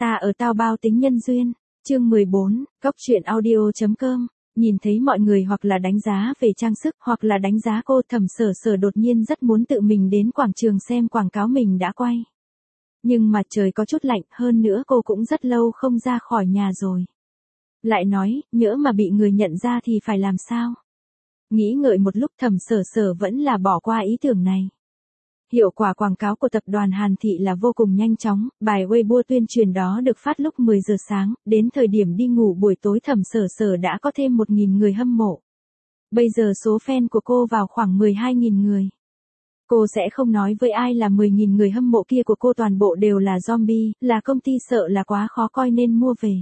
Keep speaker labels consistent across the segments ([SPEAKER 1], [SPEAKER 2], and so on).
[SPEAKER 1] Ta ở tao bao tính nhân duyên. Chương 14, Góc truyện audio.com. Nhìn thấy mọi người hoặc là đánh giá về trang sức hoặc là đánh giá cô, Thẩm Sở Sở đột nhiên rất muốn tự mình đến quảng trường xem quảng cáo mình đã quay. Nhưng mà trời có chút lạnh, hơn nữa cô cũng rất lâu không ra khỏi nhà rồi. Lại nói, nhỡ mà bị người nhận ra thì phải làm sao? Nghĩ ngợi một lúc, Thẩm Sở Sở vẫn là bỏ qua ý tưởng này. Hiệu quả quảng cáo của tập đoàn Hàn Thị là vô cùng nhanh chóng, bài Weibo tuyên truyền đó được phát lúc 10 giờ sáng, đến thời điểm đi ngủ buổi tối Thẩm Sở Sở đã có thêm 1.000 người hâm mộ. Bây giờ số fan của cô vào khoảng 12.000 người. Cô sẽ không nói với ai là 10.000 người hâm mộ kia của cô toàn bộ đều là zombie, là công ty sợ là quá khó coi nên mua về.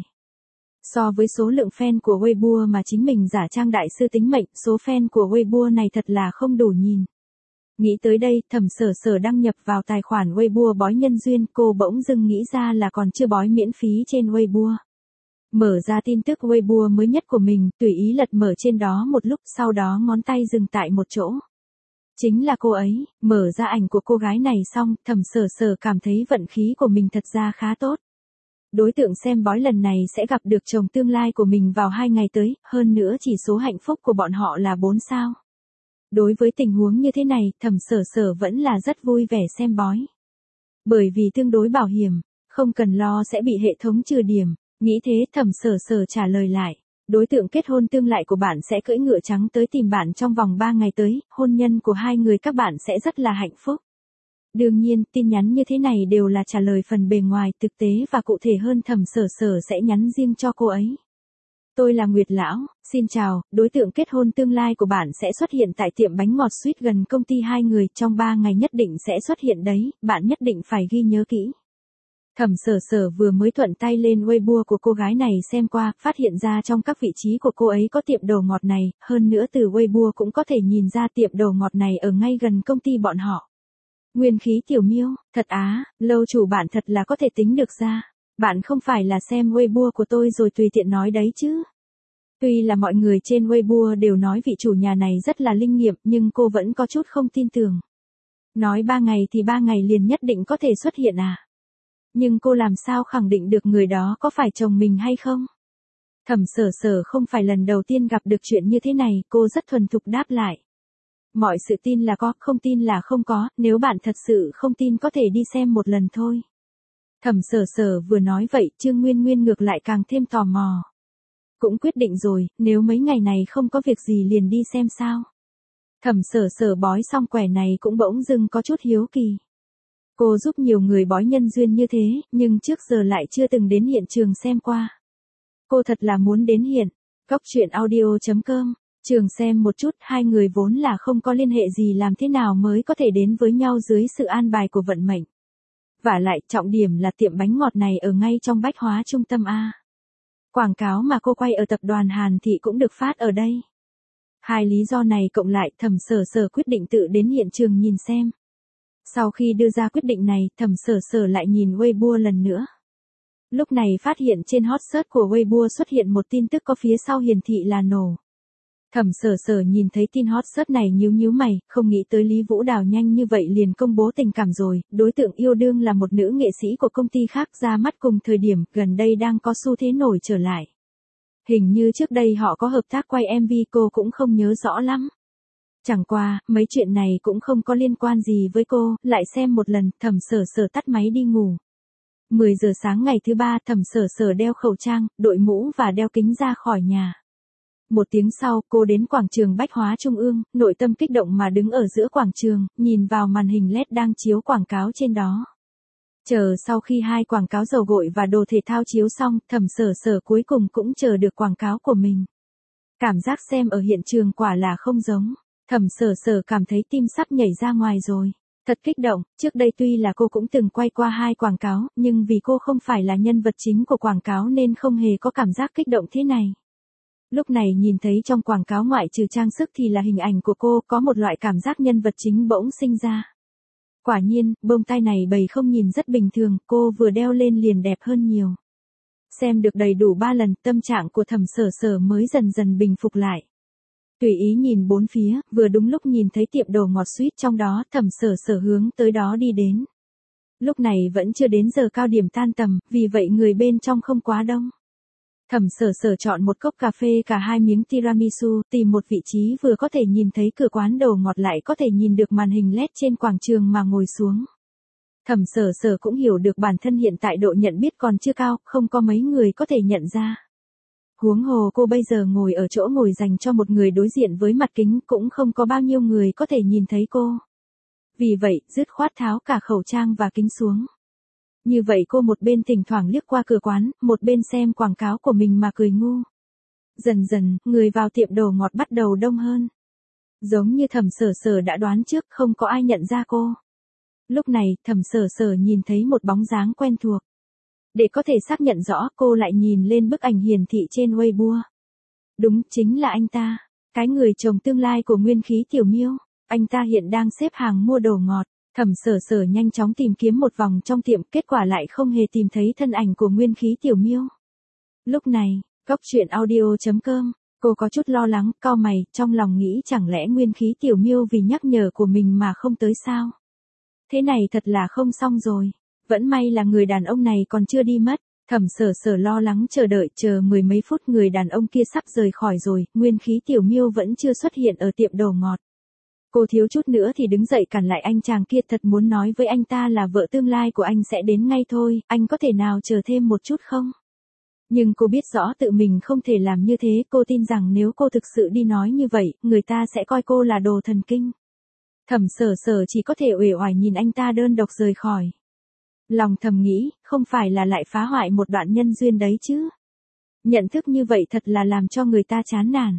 [SPEAKER 1] So với số lượng fan của Weibo mà chính mình giả trang đại sư tính mệnh, số fan của Weibo này thật là không đủ nhìn. Nghĩ tới đây, Thẩm Sở Sở đăng nhập vào tài khoản Weibo bói nhân duyên, cô bỗng dưng nghĩ ra là còn chưa bói miễn phí trên Weibo. Mở ra tin tức Weibo mới nhất của mình, tùy ý lật mở trên đó một lúc, sau đó ngón tay dừng tại một chỗ. Chính là cô ấy. Mở ra ảnh của cô gái này xong, Thẩm Sở Sở cảm thấy vận khí của mình thật ra khá tốt. Đối tượng xem bói lần này sẽ gặp được chồng tương lai của mình vào 2 ngày tới, hơn nữa chỉ số hạnh phúc của bọn họ là 4 sao. Đối với tình huống như thế này, Thẩm Sở Sở vẫn là rất vui vẻ xem bói. Bởi vì tương đối bảo hiểm, không cần lo sẽ bị hệ thống trừ điểm. Nghĩ thế, Thẩm Sở Sở trả lời lại. Đối tượng kết hôn tương lai của bạn sẽ cưỡi ngựa trắng tới tìm bạn trong vòng 3 ngày tới, hôn nhân của hai người các bạn sẽ rất là hạnh phúc. Đương nhiên, tin nhắn như thế này đều là trả lời phần bề ngoài, thực tế và cụ thể hơn Thẩm Sở Sở sẽ nhắn riêng cho cô ấy. Tôi là Nguyệt Lão, xin chào, đối tượng kết hôn tương lai của bạn sẽ xuất hiện tại tiệm bánh ngọt Sweet gần công ty hai người, trong 3 ngày nhất định sẽ xuất hiện đấy, bạn nhất định phải ghi nhớ kỹ. Thẩm Sở Sở vừa mới thuận tay lên Weibo của cô gái này xem qua, phát hiện ra trong các vị trí của cô ấy có tiệm đồ ngọt này, hơn nữa từ Weibo cũng có thể nhìn ra tiệm đồ ngọt này ở ngay gần công ty bọn họ. Nguyên khí Tiểu Miêu, thật á, lâu chủ bạn thật là có thể tính được ra. Bạn không phải là xem Weibo của tôi rồi tùy tiện nói đấy chứ. Tuy là mọi người trên Weibo đều nói vị chủ nhà này rất là linh nghiệm, nhưng cô vẫn có chút không tin tưởng. Nói 3 ngày thì 3 ngày liền nhất định có thể xuất hiện à? Nhưng cô làm sao khẳng định được người đó có phải chồng mình hay không? Thẩm Sở Sở không phải lần đầu tiên gặp được chuyện như thế này, cô rất thuần thục đáp lại. Mọi sự tin là có, không tin là không có, nếu bạn thật sự không tin có thể đi xem một lần thôi. Thẩm Sở Sở vừa nói vậy, Trương Nguyên Nguyên ngược lại càng thêm tò mò. Cũng quyết định rồi, nếu mấy ngày này không có việc gì liền đi xem sao. Thẩm Sở Sở bói xong quẻ này cũng bỗng dưng có chút hiếu kỳ. Cô giúp nhiều người bói nhân duyên như thế, nhưng trước giờ lại chưa từng đến hiện trường xem qua. Cô thật là muốn đến hiện. Góc truyện audio.com. Trường xem một chút, hai người vốn là không có liên hệ gì, làm thế nào mới có thể đến với nhau dưới sự an bài của vận mệnh. Vả lại, trọng điểm là tiệm bánh ngọt này ở ngay trong bách hóa trung tâm A. Quảng cáo mà cô quay ở tập đoàn Hàn Thị cũng được phát ở đây. Hai lý do này cộng lại, Thẩm Sở Sở quyết định tự đến hiện trường nhìn xem. Sau khi đưa ra quyết định này, Thẩm Sở Sở lại nhìn Weibo lần nữa. Lúc này phát hiện trên hot search của Weibo xuất hiện một tin tức có phía sau hiển thị là nổ. Thẩm Sở Sở nhìn thấy tin hot search này nhíu mày, không nghĩ tới Lý Vũ Đào nhanh như vậy liền công bố tình cảm rồi, đối tượng yêu đương là một nữ nghệ sĩ của công ty khác, ra mắt cùng thời điểm, gần đây đang có xu thế nổi trở lại. Hình như trước đây họ có hợp tác quay MV, cô cũng không nhớ rõ lắm. Chẳng qua, mấy chuyện này cũng không có liên quan gì với cô, lại xem một lần, Thẩm Sở Sở tắt máy đi ngủ. 10 giờ sáng ngày thứ 3, Thẩm Sở Sở đeo khẩu trang, đội mũ và đeo kính ra khỏi nhà. 1 tiếng sau, cô đến quảng trường Bách Hóa Trung ương, nội tâm kích động mà đứng ở giữa quảng trường, nhìn vào màn hình LED đang chiếu quảng cáo trên đó. Chờ sau khi 2 quảng cáo dầu gội và đồ thể thao chiếu xong, Thẩm Sở Sở cuối cùng cũng chờ được quảng cáo của mình. Cảm giác xem ở hiện trường quả là không giống. Thẩm Sở Sở cảm thấy tim sắp nhảy ra ngoài rồi. Thật kích động, trước đây tuy là cô cũng từng quay qua 2 quảng cáo, nhưng vì cô không phải là nhân vật chính của quảng cáo nên không hề có cảm giác kích động thế này. Lúc này nhìn thấy trong quảng cáo ngoại trừ trang sức thì là hình ảnh của cô, có một loại cảm giác nhân vật chính bỗng sinh ra. Quả nhiên, bông tai này bầy không nhìn rất bình thường, cô vừa đeo lên liền đẹp hơn nhiều. Xem được đầy đủ 3 lần, tâm trạng của Thẩm Sở Sở mới dần dần bình phục lại. Tùy ý nhìn bốn phía, vừa đúng lúc nhìn thấy tiệm đồ ngọt Sweet trong đó, Thẩm Sở Sở hướng tới đó đi đến. Lúc này vẫn chưa đến giờ cao điểm tan tầm, vì vậy người bên trong không quá đông. Thẩm Sở Sở chọn một cốc cà phê cả 2 miếng tiramisu, tìm một vị trí vừa có thể nhìn thấy cửa quán đồ ngọt lại có thể nhìn được màn hình LED trên quảng trường mà ngồi xuống. Thẩm Sở Sở cũng hiểu được bản thân hiện tại độ nhận biết còn chưa cao, không có mấy người có thể nhận ra. Huống hồ cô bây giờ ngồi ở chỗ ngồi dành cho một người đối diện với mặt kính, cũng không có bao nhiêu người có thể nhìn thấy cô. Vì vậy, dứt khoát tháo cả khẩu trang và kính xuống. Như vậy cô một bên thỉnh thoảng liếc qua cửa quán, một bên xem quảng cáo của mình mà cười ngu. Dần dần, người vào tiệm đồ ngọt bắt đầu đông hơn. Giống như Thẩm Sở Sở đã đoán trước, không có ai nhận ra cô. Lúc này, Thẩm Sở Sở nhìn thấy một bóng dáng quen thuộc. Để có thể xác nhận rõ, cô lại nhìn lên bức ảnh hiển thị trên Weibo. Đúng, chính là anh ta. Cái người chồng tương lai của Nguyên Khí Tiểu Miêu. Anh ta hiện đang xếp hàng mua đồ ngọt. Thẩm Sở Sở nhanh chóng tìm kiếm một vòng trong tiệm, kết quả lại không hề tìm thấy thân ảnh của Nguyên Khí Tiểu Miêu. Lúc này, Cóc Truyện Audio.com, cô có chút lo lắng, cau mày, trong lòng nghĩ chẳng lẽ Nguyên Khí Tiểu Miêu vì nhắc nhở của mình mà không tới sao? Thế này thật là không xong rồi. Vẫn may là người đàn ông này còn chưa đi mất. Thẩm Sở Sở lo lắng chờ đợi, chờ mười mấy phút người đàn ông kia sắp rời khỏi rồi, Nguyên Khí Tiểu Miêu vẫn chưa xuất hiện ở tiệm đồ ngọt. Cô thiếu chút nữa thì đứng dậy cản lại anh chàng kia, thật muốn nói với anh ta là vợ tương lai của anh sẽ đến ngay thôi, anh có thể nào chờ thêm một chút không? Nhưng cô biết rõ tự mình không thể làm như thế, cô tin rằng nếu cô thực sự đi nói như vậy, người ta sẽ coi cô là đồ thần kinh. Thẩm Sở Sở chỉ có thể uể oải nhìn anh ta đơn độc rời khỏi. Lòng thầm nghĩ, không phải là lại phá hoại một đoạn nhân duyên đấy chứ. Nhận thức như vậy thật là làm cho người ta chán nản.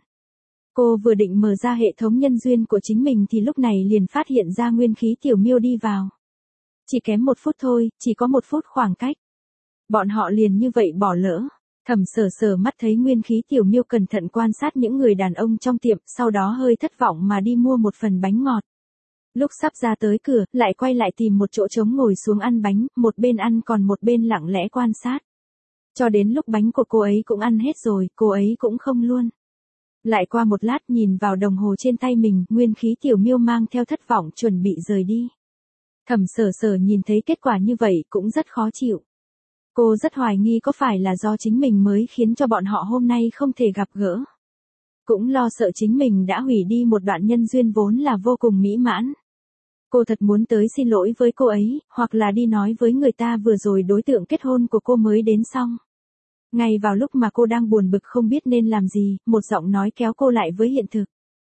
[SPEAKER 1] Cô vừa định mở ra hệ thống nhân duyên của chính mình thì lúc này liền phát hiện ra Nguyên Khí Tiểu Miêu đi vào. Chỉ kém 1 phút thôi, chỉ có 1 phút khoảng cách. Bọn họ liền như vậy bỏ lỡ. Thẩm Sở Sở mắt thấy Nguyên Khí Tiểu Miêu cẩn thận quan sát những người đàn ông trong tiệm, sau đó hơi thất vọng mà đi mua một phần bánh ngọt. Lúc sắp ra tới cửa, lại quay lại tìm một chỗ trống ngồi xuống ăn bánh, một bên ăn còn một bên lặng lẽ quan sát. Cho đến lúc bánh của cô ấy cũng ăn hết rồi, cô ấy cũng không luôn. Lại qua một lát nhìn vào đồng hồ trên tay mình, Nguyên Khí Tiểu Miêu mang theo thất vọng chuẩn bị rời đi. Thẩm Sở Sở nhìn thấy kết quả như vậy cũng rất khó chịu. Cô rất hoài nghi có phải là do chính mình mới khiến cho bọn họ hôm nay không thể gặp gỡ. Cũng lo sợ chính mình đã hủy đi một đoạn nhân duyên vốn là vô cùng mỹ mãn. Cô thật muốn tới xin lỗi với cô ấy, hoặc là đi nói với người ta vừa rồi đối tượng kết hôn của cô mới đến xong. Ngay vào lúc mà cô đang buồn bực không biết nên làm gì, một giọng nói kéo cô lại với hiện thực.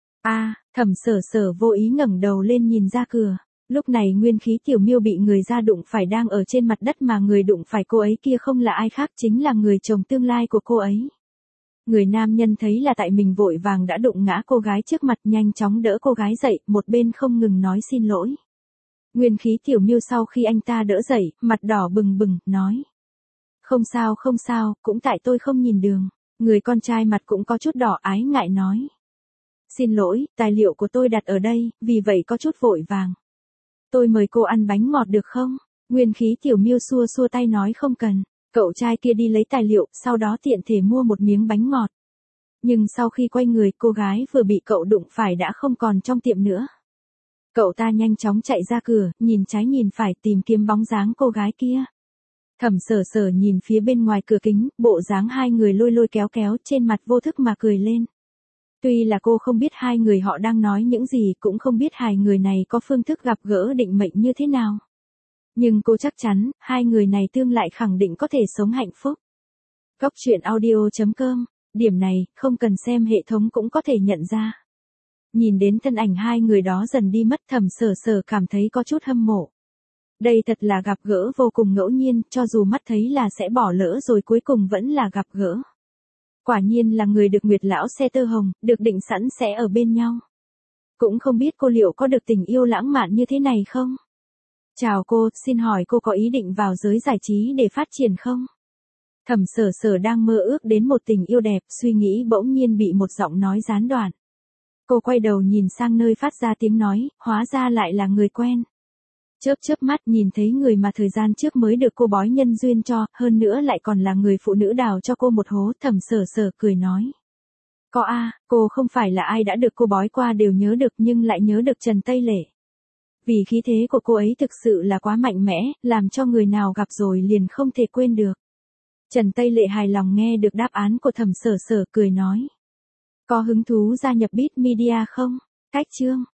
[SPEAKER 1] Thẩm Sở Sở vô ý ngẩng đầu lên nhìn ra cửa. Lúc này Nguyên Khí Tiểu Miêu bị người ra đụng phải đang ở trên mặt đất, mà người đụng phải cô ấy kia không là ai khác, chính là người chồng tương lai của cô ấy. Người nam nhân thấy là tại mình vội vàng đã đụng ngã cô gái trước mặt, nhanh chóng đỡ cô gái dậy, một bên không ngừng nói xin lỗi. Nguyên Khí Tiểu Miêu sau khi anh ta đỡ dậy, mặt đỏ bừng bừng, nói. Không sao, cũng tại tôi không nhìn đường. Người con trai mặt cũng có chút đỏ, ái ngại nói. Xin lỗi, tài liệu của tôi đặt ở đây, vì vậy có chút vội vàng. Tôi mời cô ăn bánh ngọt được không? Nguyên Khí Tiểu Miêu xua xua tay nói không cần. Cậu trai kia đi lấy tài liệu, sau đó tiện thể mua một miếng bánh ngọt. Nhưng sau khi quay người, cô gái vừa bị cậu đụng phải đã không còn trong tiệm nữa. Cậu ta nhanh chóng chạy ra cửa, nhìn trái nhìn phải tìm kiếm bóng dáng cô gái kia. Thẩm Sở Sở nhìn phía bên ngoài cửa kính, bộ dáng hai người lôi lôi kéo kéo, trên mặt vô thức mà cười lên. Tuy là cô không biết hai người họ đang nói những gì, cũng không biết hai người này có phương thức gặp gỡ định mệnh như thế nào. Nhưng cô chắc chắn, hai người này tương lại khẳng định có thể sống hạnh phúc. Cóc Truyện Audio.com, điểm này, không cần xem hệ thống cũng có thể nhận ra. Nhìn đến thân ảnh hai người đó dần đi mất, Thẩm Sở Sở cảm thấy có chút hâm mộ. Đây thật là gặp gỡ vô cùng ngẫu nhiên, cho dù mắt thấy là sẽ bỏ lỡ rồi cuối cùng vẫn là gặp gỡ. Quả nhiên là người được Nguyệt Lão xe tơ hồng, được định sẵn sẽ ở bên nhau. Cũng không biết cô liệu có được tình yêu lãng mạn như thế này không? Chào cô, xin hỏi cô có ý định vào giới giải trí để phát triển không? Thẩm Sở Sở đang mơ ước đến một tình yêu đẹp, suy nghĩ bỗng nhiên bị một giọng nói gián đoạn. Cô quay đầu nhìn sang nơi phát ra tiếng nói, hóa ra lại là người quen. Chớp chớp mắt nhìn thấy người mà thời gian trước mới được cô bói nhân duyên cho, hơn nữa lại còn là người phụ nữ đào cho cô một hố. Thẩm Sở Sở cười nói. Cô không phải là ai đã được cô bói qua đều nhớ được, nhưng lại nhớ được Trần Tây Lệ. Vì khí thế của cô ấy thực sự là quá mạnh mẽ, làm cho người nào gặp rồi liền không thể quên được. Trần Tây Lệ hài lòng nghe được đáp án của Thẩm Sở Sở, cười nói. Có hứng thú gia nhập Beat Media không? Cách chương